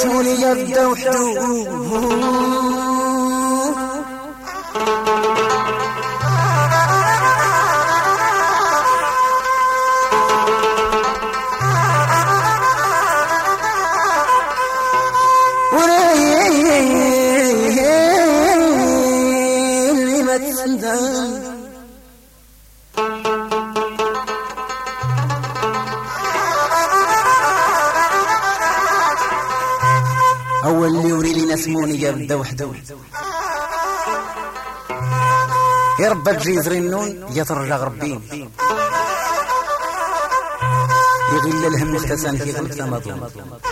اسمه لي يبدا وحده اللي ما تندم أول اللي يوري لي نسموني يبدا وحده يا رب تجي زرينون يا ترجع غربين يغل الهم اختسان في غلق رمضان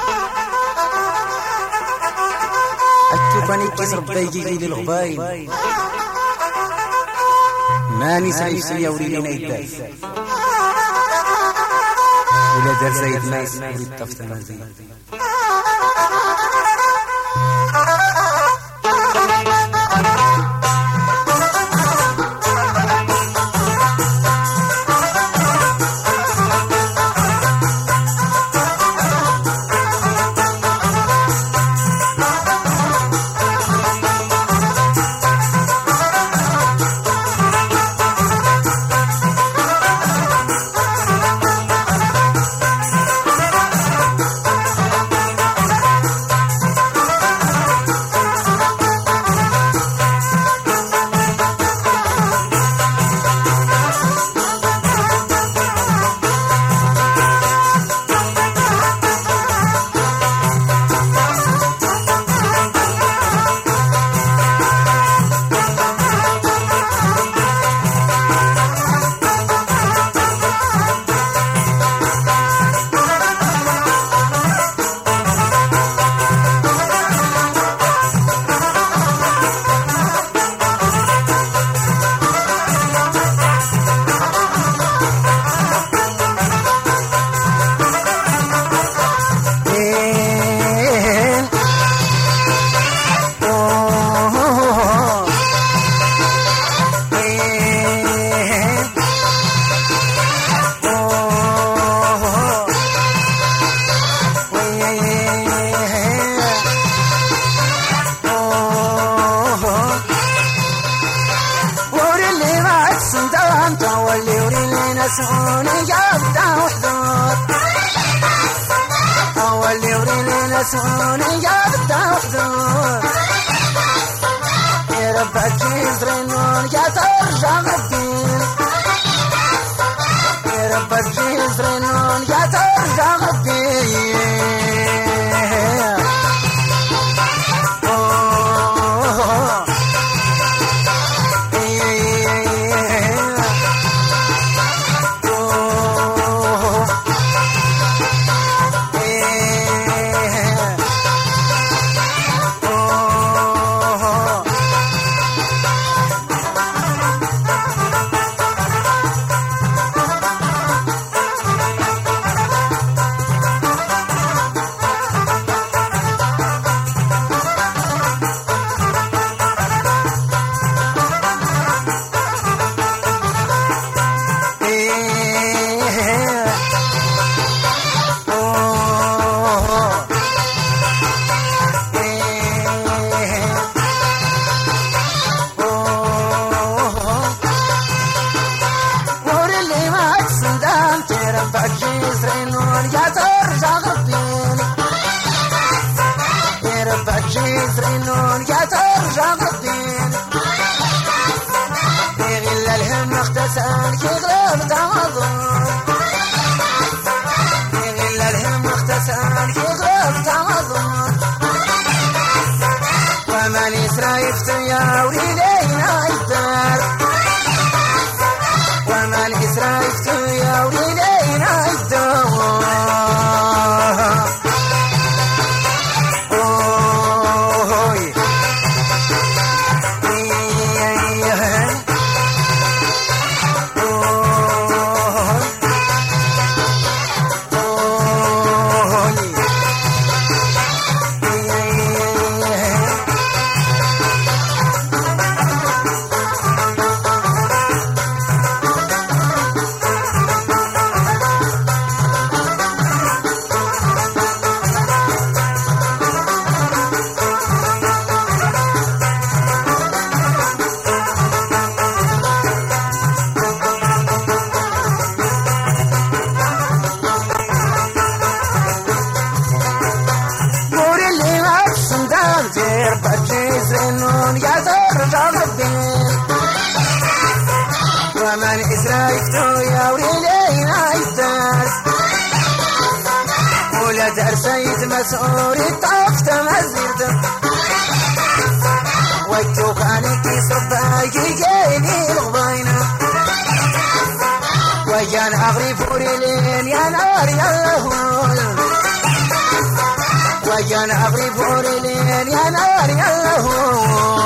التوفاني كيس ربا يجي لي الغباين ماني سعيد يا وري لينا يداس ولا دار زايد ناس وريد طفت مزيد نسوني يبدا وحدود أول يوري لي نسوني يبدا وحدود يا رب تجي زرينون يا ترجع غدين يا رب تجي زرينون يا ترجع غدين زرينون يا ترجع غدين يغل الهم اختسان يغلب تعظم يغل الهم اختسان يغلب تعظم ومن يسرايفت يا ولينا الدار ومن يسرايفت يا ولينا الدار يفتو يا وليلي نايتاس ولا درسيت مسؤولي طفت مزيد وجو كانك صباي جيني الغبينة ويان أغري فوريلين يا نار يا هول ويان أغري فوريلين يا نار يا هول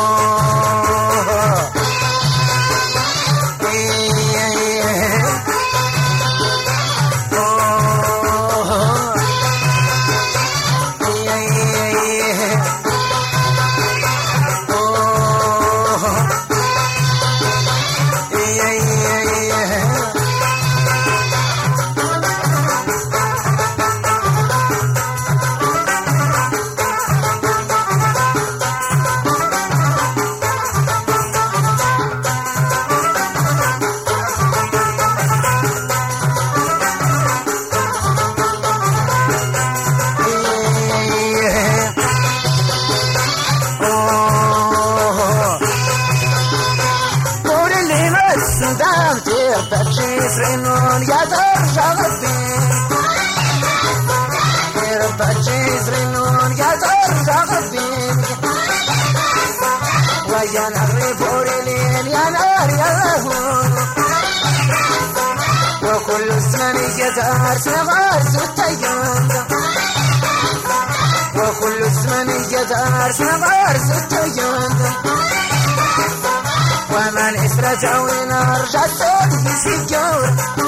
سرينون يا ترجع غبين يربتشي سرينون يا ترجع غبين ويا نهري فوريلين يا نار يا لهون وكل زمن يدار صغار ستيان وكل زمن يدار صغار ستيان ومن إسرة ونار جسد في سجور